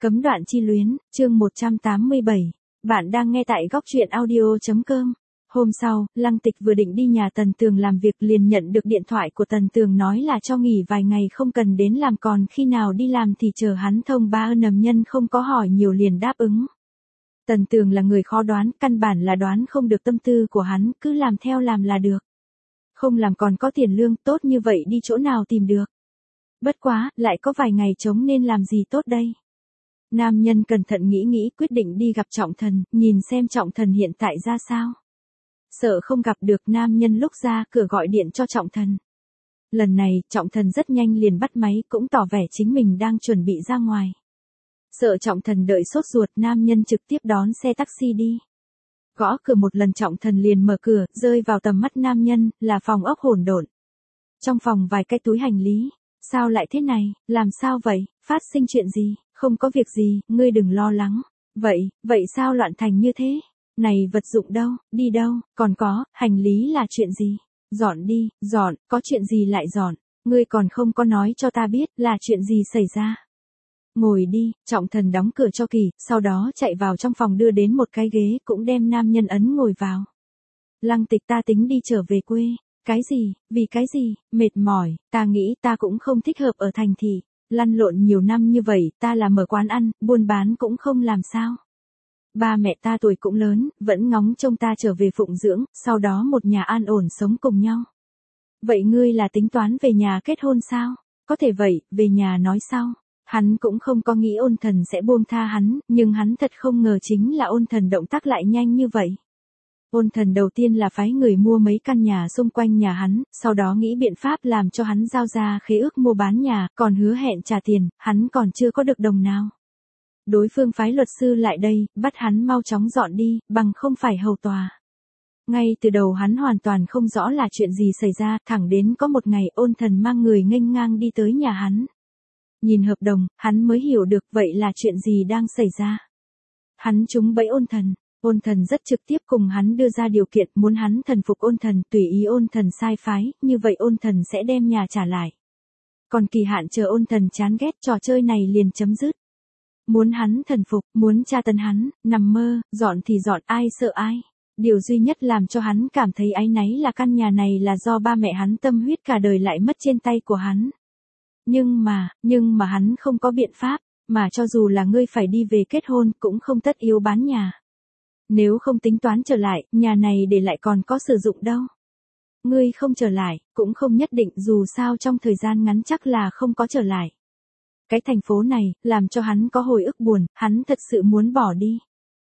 Cấm đoạn chi luyến, chương 187. Bạn đang nghe tại góc truyện audio.com. Hôm sau, Lăng Tịch vừa định đi nhà Tần Tường làm việc liền nhận được điện thoại của Tần Tường nói là cho nghỉ vài ngày không cần đến làm, còn khi nào đi làm thì chờ hắn thông báo. Nầm nhân không có hỏi nhiều liền đáp ứng. Tần Tường là người khó đoán, căn bản là đoán không được tâm tư của hắn, cứ làm theo làm là được. Không làm còn có tiền lương tốt như vậy đi chỗ nào tìm được. Bất quá, lại có vài ngày trống nên làm gì tốt đây. Nam nhân cẩn thận nghĩ quyết định đi gặp Trọng Thần, nhìn xem Trọng Thần hiện tại ra sao. Sợ không gặp được, nam nhân lúc ra cửa gọi điện cho Trọng Thần. Lần này, Trọng Thần rất nhanh liền bắt máy, cũng tỏ vẻ chính mình đang chuẩn bị ra ngoài. Sợ Trọng Thần đợi sốt ruột, nam nhân trực tiếp đón xe taxi đi. Gõ cửa một lần, Trọng Thần liền mở cửa, rơi vào tầm mắt nam nhân, là phòng ốc hỗn độn. Trong phòng vài cái túi hành lý. Sao lại thế này, làm sao vậy, phát sinh chuyện gì? Không có việc gì, ngươi đừng lo lắng. Vậy sao loạn thành như thế? Này vật dụng đâu, đi đâu, còn có, hành lý là chuyện gì? Dọn đi, dọn, có chuyện gì lại dọn? Ngươi còn không có nói cho ta biết là chuyện gì xảy ra. Ngồi đi, Trọng Thần đóng cửa cho Kỳ, sau đó chạy vào trong phòng đưa đến một cái ghế, cũng đem nam nhân ấn ngồi vào. Lăng Tịch, ta tính đi trở về quê. Cái gì, vì cái gì, mệt mỏi, ta nghĩ ta cũng không thích hợp ở thành thị, lăn lộn nhiều năm như vậy, ta là mở quán ăn, buôn bán cũng không làm sao. Ba mẹ ta tuổi cũng lớn, vẫn ngóng trông ta trở về phụng dưỡng, sau đó một nhà an ổn sống cùng nhau. Vậy ngươi là tính toán về nhà kết hôn sao? Có thể vậy, về nhà nói sau. Hắn cũng không có nghĩ Ôn Thần sẽ buông tha hắn, nhưng hắn thật không ngờ chính là Ôn Thần động tác lại nhanh như vậy. Ôn Thần đầu tiên là phái người mua mấy căn nhà xung quanh nhà hắn, sau đó nghĩ biện pháp làm cho hắn giao ra khế ước mua bán nhà, còn hứa hẹn trả tiền, hắn còn chưa có được đồng nào. Đối phương phái luật sư lại đây, bắt hắn mau chóng dọn đi, bằng không phải hầu tòa. Ngay từ đầu hắn hoàn toàn không rõ là chuyện gì xảy ra, thẳng đến có một ngày Ôn Thần mang người nghênh ngang đi tới nhà hắn. Nhìn hợp đồng, hắn mới hiểu được vậy là chuyện gì đang xảy ra. Hắn trúng bẫy Ôn Thần. Ôn Thần rất trực tiếp cùng hắn đưa ra điều kiện, muốn hắn thần phục Ôn Thần, tùy ý Ôn Thần sai phái, như vậy Ôn Thần sẽ đem nhà trả lại. Còn kỳ hạn chờ Ôn Thần chán ghét, trò chơi này liền chấm dứt. Muốn hắn thần phục, muốn tra tấn hắn, nằm mơ, dọn thì dọn, ai sợ ai. Điều duy nhất làm cho hắn cảm thấy áy náy là căn nhà này là do ba mẹ hắn tâm huyết cả đời lại mất trên tay của hắn. Nhưng mà hắn không có biện pháp, mà cho dù là ngươi phải đi về kết hôn cũng không tất yếu bán nhà. Nếu không tính toán trở lại, nhà này để lại còn có sử dụng đâu. Ngươi không trở lại, cũng không nhất định, dù sao trong thời gian ngắn chắc là không có trở lại. Cái thành phố này, làm cho hắn có hồi ức buồn, hắn thật sự muốn bỏ đi.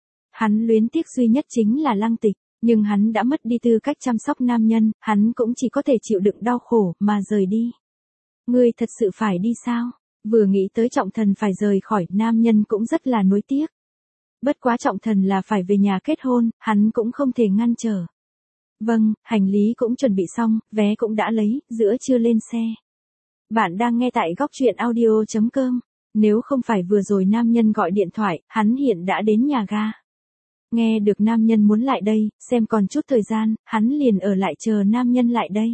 Hắn luyến tiếc duy nhất chính là Lăng Tịch, nhưng hắn đã mất đi tư cách chăm sóc nam nhân, hắn cũng chỉ có thể chịu đựng đau khổ mà rời đi. Ngươi thật sự phải đi sao? Vừa nghĩ tới Trọng Thần phải rời khỏi, nam nhân cũng rất là nuối tiếc. Bất quá Trọng Thần là phải về nhà kết hôn, hắn cũng không thể ngăn trở. Vâng, hành lý cũng chuẩn bị xong, vé cũng đã lấy, giữa trưa lên xe. Bạn đang nghe tại góc truyện audio.com. Nếu không phải vừa rồi nam nhân gọi điện thoại, hắn hiện đã đến nhà ga. Nghe được nam nhân muốn lại đây, xem còn chút thời gian, hắn liền ở lại chờ nam nhân lại đây.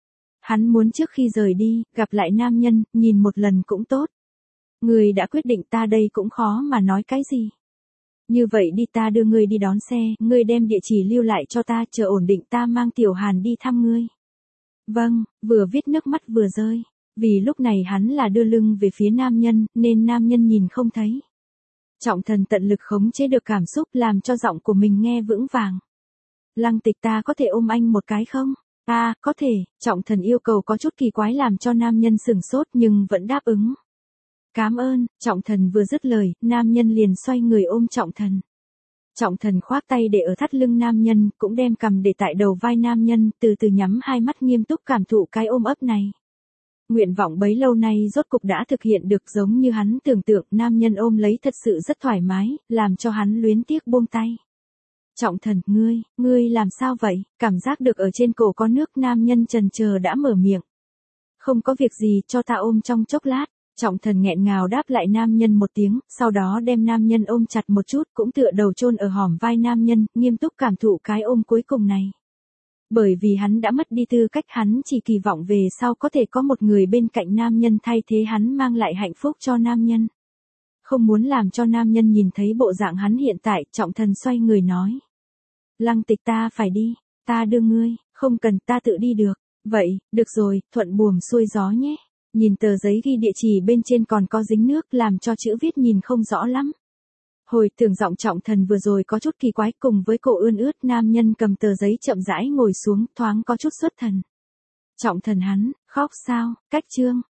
Hắn muốn trước khi rời đi, gặp lại nam nhân, nhìn một lần cũng tốt. Người đã quyết định, ta đây cũng khó mà nói cái gì. Như vậy đi, ta đưa ngươi đi đón xe, ngươi đem địa chỉ lưu lại cho ta, chờ ổn định ta mang Tiểu Hàn đi thăm ngươi. Vâng, vừa viết nước mắt vừa rơi. Vì lúc này hắn là đưa lưng về phía nam nhân, nên nam nhân nhìn không thấy. Trọng Thần tận lực khống chế được cảm xúc, làm cho giọng của mình nghe vững vàng. Lăng Tịch, ta có thể ôm anh một cái không? Có thể, Trọng Thần yêu cầu có chút kỳ quái làm cho nam nhân sửng sốt nhưng vẫn đáp ứng. Cảm ơn, Trọng Thần vừa dứt lời, nam nhân liền xoay người ôm Trọng Thần. Trọng Thần khoác tay để ở thắt lưng nam nhân, cũng đem cằm để tại đầu vai nam nhân, từ từ nhắm hai mắt nghiêm túc cảm thụ cái ôm ấp này. Nguyện vọng bấy lâu nay rốt cục đã thực hiện được, giống như hắn tưởng tượng, nam nhân ôm lấy thật sự rất thoải mái, làm cho hắn luyến tiếc buông tay. Trọng Thần, ngươi làm sao vậy? Cảm giác được ở trên cổ có nước, nam nhân chần chờ đã mở miệng. Không có việc gì, cho ta ôm trong chốc lát. Trọng Thần nghẹn ngào đáp lại nam nhân một tiếng, sau đó đem nam nhân ôm chặt một chút, cũng tựa đầu chôn ở hõm vai nam nhân, nghiêm túc cảm thụ cái ôm cuối cùng này. Bởi vì hắn đã mất đi tư cách, hắn chỉ kỳ vọng về sau có thể có một người bên cạnh nam nhân thay thế hắn mang lại hạnh phúc cho nam nhân. Không muốn làm cho nam nhân nhìn thấy bộ dạng hắn hiện tại, Trọng Thần xoay người nói. Lăng Tịch ta phải đi, ta đưa ngươi, không cần ta tự đi được. Vậy, được rồi, thuận buồm xuôi gió nhé. Nhìn tờ giấy ghi địa chỉ bên trên còn có dính nước làm cho chữ viết nhìn không rõ lắm. Hồi tưởng giọng Trọng Thần vừa rồi có chút kỳ quái, cùng với cổ ươn ướt, nam nhân cầm tờ giấy chậm rãi ngồi xuống, thoáng có chút xuất thần. Trọng Thần hắn, khóc sao, cách chương.